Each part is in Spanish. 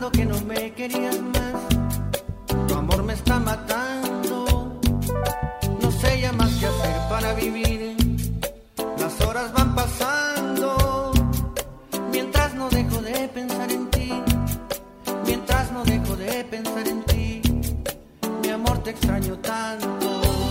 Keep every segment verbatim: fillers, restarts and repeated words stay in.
pensando que no me querías más. Tu amor me está matando. No sé ya más qué hacer para vivir. Las horas van pasando mientras no dejo de pensar en ti. Mientras no dejo de pensar en ti. Mi amor, te extraño tanto.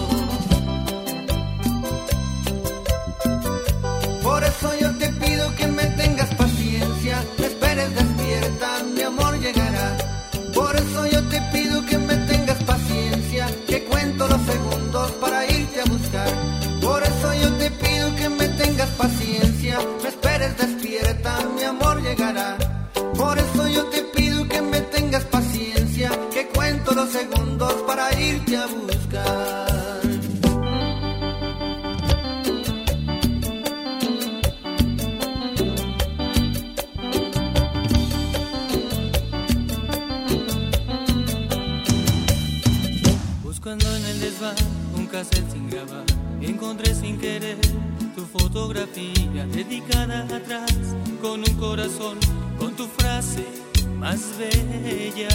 Por eso yo te pido que me tengas paciencia. Me esperes despierta, mi amor llegará. Por eso yo te pido que me tengas paciencia. Que cuento los segundos para irte a buscar. Por eso yo te pido que me tengas paciencia. Me esperes despierta, mi amor llegará. Por eso yo te pido que me tengas paciencia. Que cuento los segundos para irte a buscar. Buscando en el desván un cassette sin grabar, encontré sin querer tu fotografía dedicada atrás con un corazón, con tu frase más bella.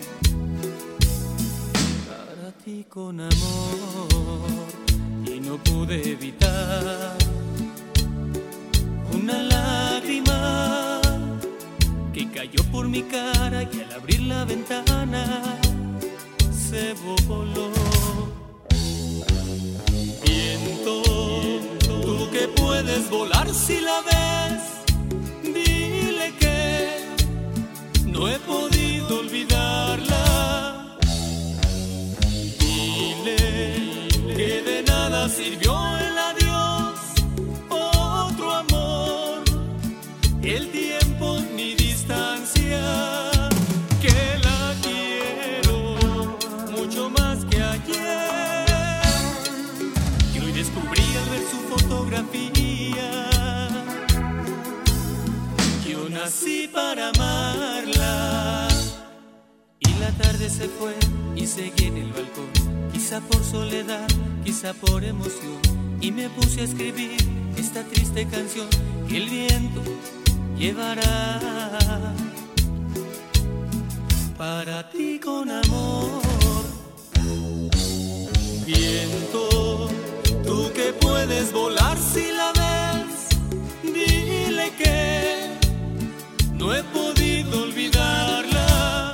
Para ti con amor, y no pude evitar una lágrima que cayó por mi cara y al abrir la ventana se voló. Viento, tú que puedes volar si la ves, dile que no he podido olvidarla. Dile que de nada sirvió el adiós, otro amor, el tiempo ni distancia. Que la quiero mucho más que ayer. Y hoy descubrí al ver su fotografía. Yo nací para amarla. Y la tarde se fue y seguí en el balcón. Quizá por soledad, quizá por emoción. Y me puse a escribir esta triste canción que el viento llevará. Para ti con amor. Viento, tú que puedes volar si la ves, dile que no he podido olvidarla.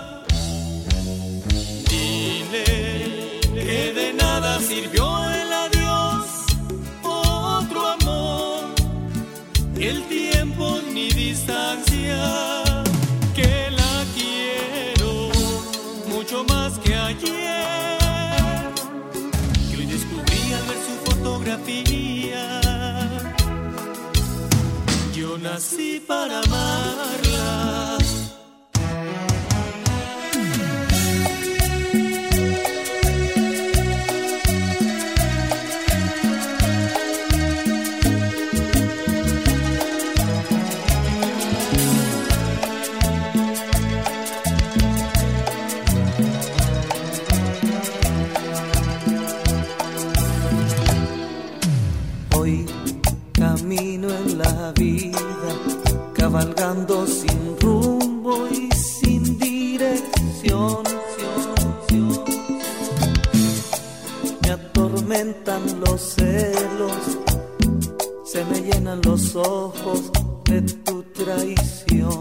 Dile que de nada sirvió el adiós, otro amor, el tiempo ni distancia. Que la quiero mucho más que ayer. Que hoy descubrí al ver su fotografía. Yo nací para amarla. Camino en la vida, cabalgando sin rumbo y sin dirección. Me atormentan los celos, se me llenan los ojos de tu traición.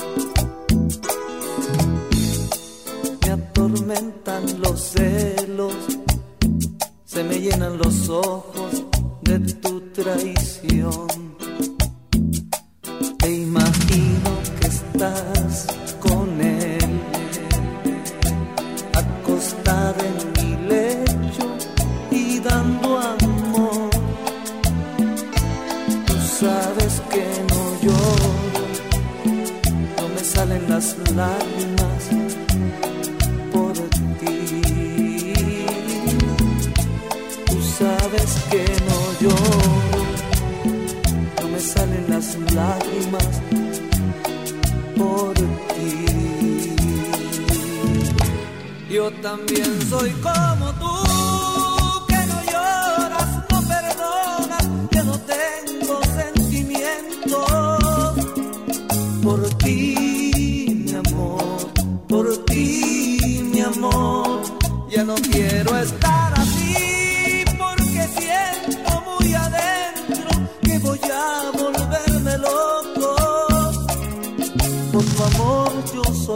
Me atormentan los celos, se me llenan los ojos de tu traición. Te imagino que estás con él, acostada en mi lecho y dando amor. Tú sabes que no lloro, no me salen las lágrimas por ti. Tú sabes que no lloro, no me salen las lágrimas por ti. Yo también soy como tú, que no lloras, no perdonas, que no tengo sentimientos por ti, mi amor.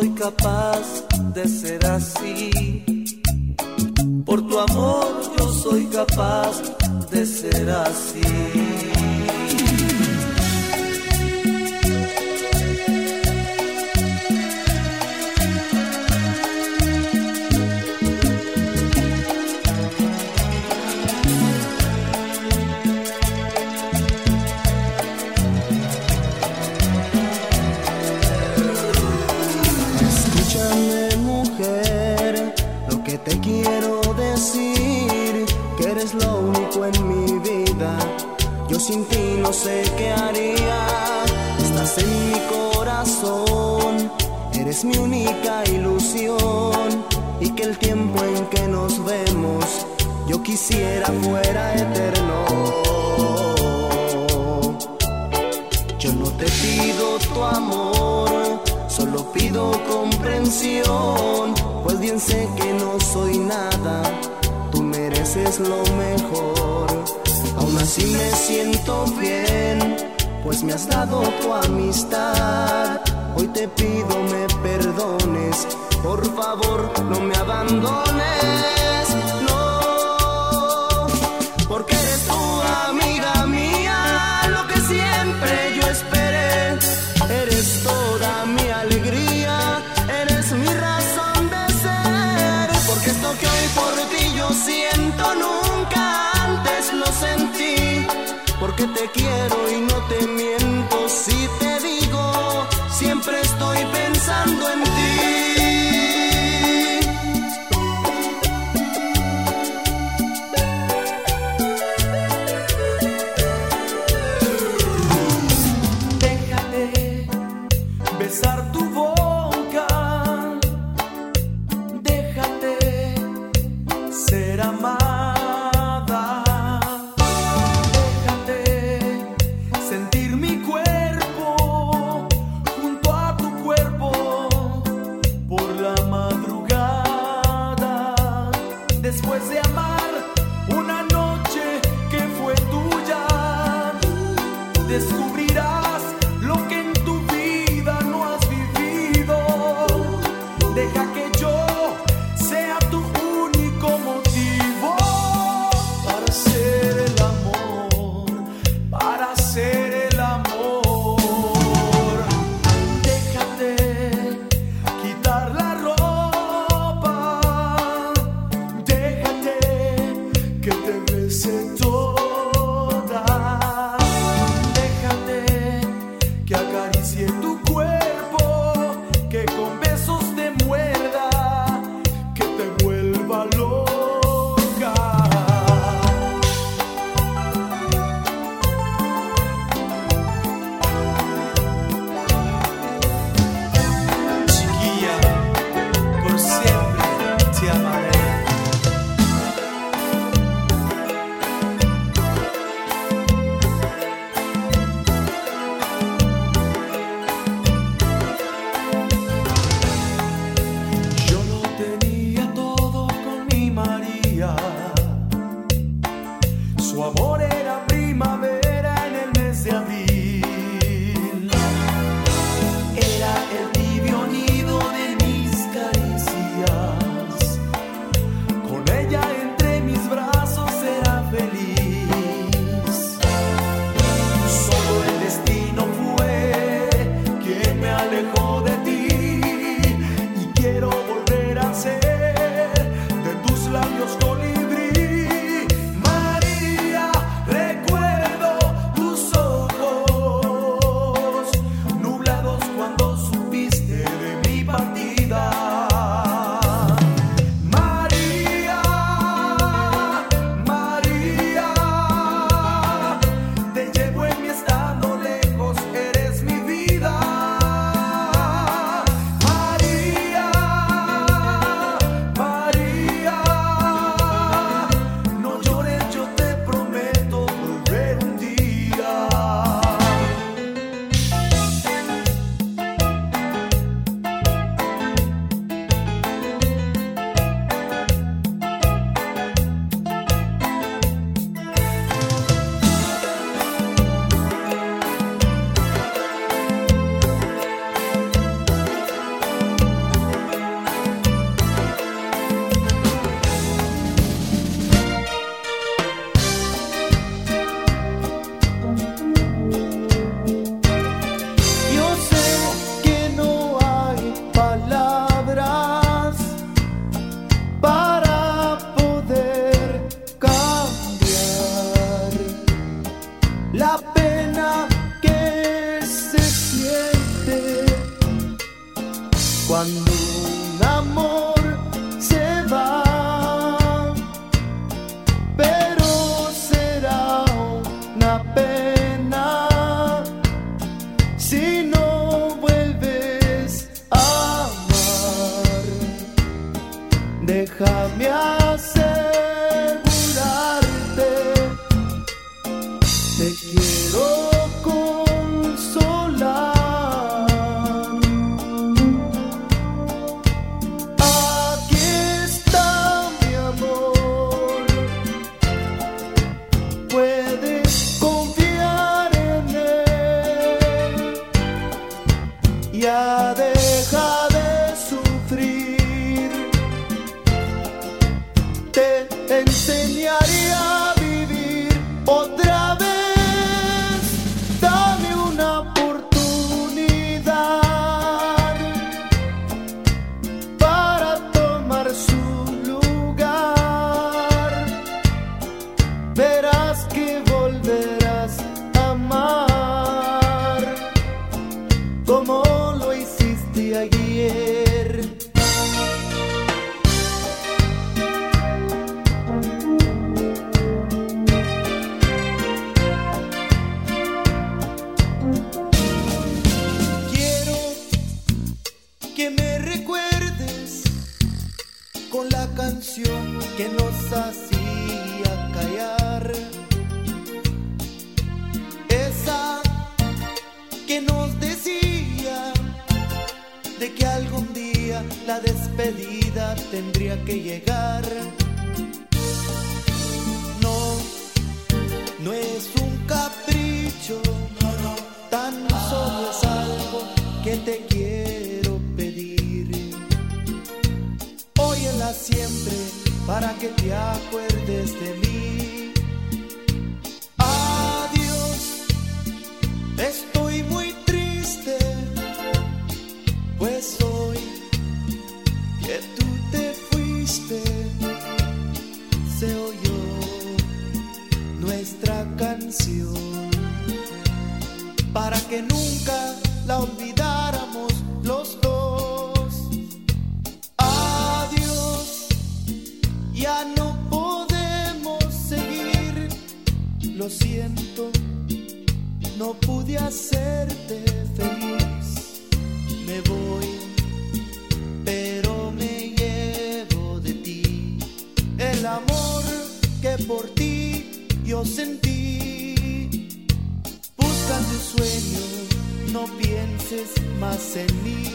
soy capaz de ser así. Por tu amor yo soy capaz de ser así. Te quiero decir que eres lo único en mi vida. Yo sin ti no sé qué haría. Estás en mi corazón, eres mi única ilusión. Y que el tiempo en que nos vemos yo quisiera fuera eterno. Yo no te pido tu amor, solo pido comprensión. Pues bien sé que no soy nada, tú mereces lo mejor. Aún así me siento bien, pues me has dado tu amistad. Hoy te pido me perdones, por favor no me abandones. No, porque eres tu amiga mía, lo que siempre yo esperé. Eres toda mi alegría, eres mi razón de ser. Porque esto que hoy por ti yo siento nunca antes lo sentí. Porque te quiero y no te miento si te digo, siempre estoy pensando en ti. Déjate besar tu boca, déjate ser amada, déjate Cuando un amor se va, pero será una pena si no vuelves a amar. Déjame asegurarte, te quiero consolar. Ya deja de sufrir, te enseñaré a vivir otra vez. Dame una oportunidad para tomar su lugar. Verás que volverás a amar como ayer. Quiero que me recuerdes con la canción que nos hacía callar, esa que nos decía de que algún día la despedida tendría que llegar. No, no es un capricho, tan solo es algo que te quiero pedir. Óyela siempre para que te acuerdes de mí. Adiós, estoy muy triste, pues hoy que tú te fuiste, se oyó nuestra canción para que nunca la olvidáramos los dos. Adiós, ya no podemos seguir, lo siento, no pude hacerte feliz. Me voy, pero me llevo de ti el amor que por ti yo sentí. Busca tu sueño, no pienses más en mí.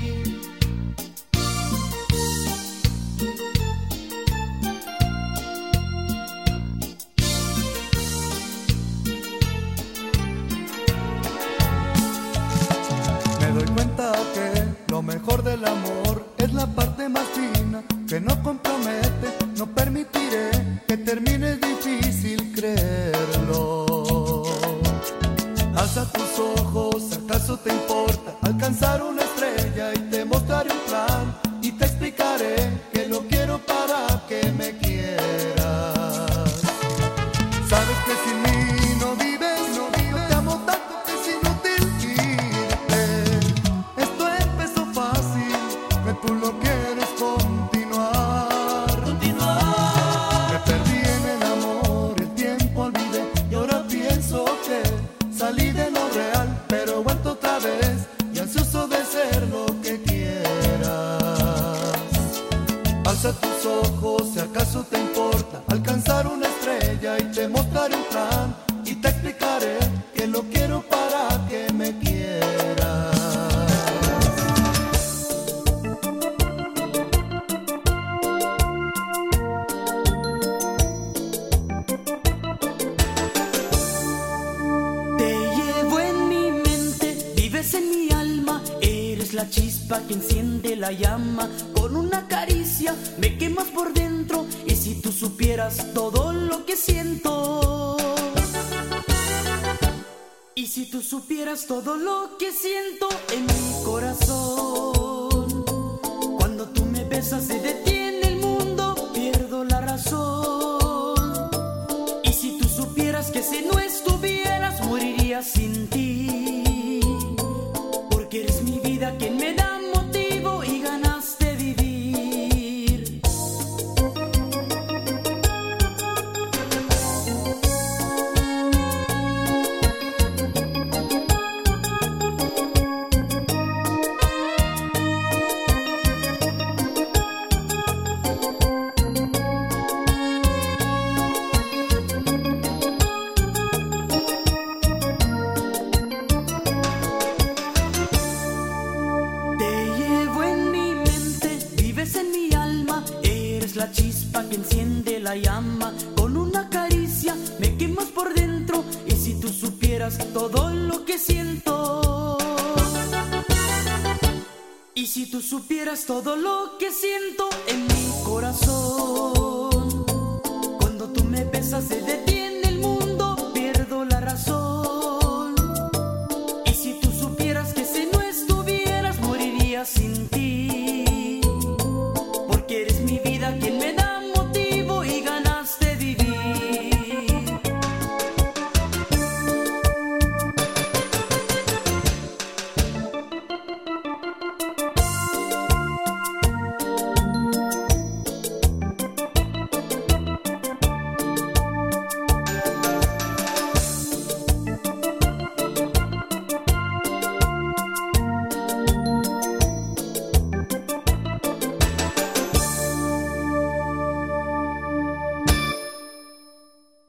Me doy cuenta que lo mejor del amor es la parte más fina que no compromete. No permitiré que termine, es difícil creerlo. Alza tus ojos, ¿acaso te importa alcanzar una estrella? Y te mostraré un plan y te explicaré que lo quiero para que me quieras. Sabes que sin mí no vives, no vives. Te amo tanto que es inútil irte. Esto empezó fácil, que tú lo quieres continuar. Continuar. Me perdí en el amor, el tiempo olvidé y ahora pienso que salí de lo real, pero he vuelto otra vez y ansioso de ser lo que quieras. Alza tus ojos, si acaso te importa alcanzar una estrella, y te mostraré un plan y te explicaré que lo quiero para que me quieras. La chispa que enciende la llama, con una caricia me quemas por dentro. Y si tú supieras todo lo que siento, y si tú supieras todo lo que siento en mi corazón, cuando tú me besas se detiene el mundo, pierdo la razón. Y si tú supieras que si no estuvieras moriría sin ti, porque eres mi vida quien me da motivo y la chispa que enciende la llama. Con una caricia me quemas por dentro. Y si tú supieras todo lo que siento. Y si tú supieras todo lo que siento en mi corazón. Cuando tú me besas se detiene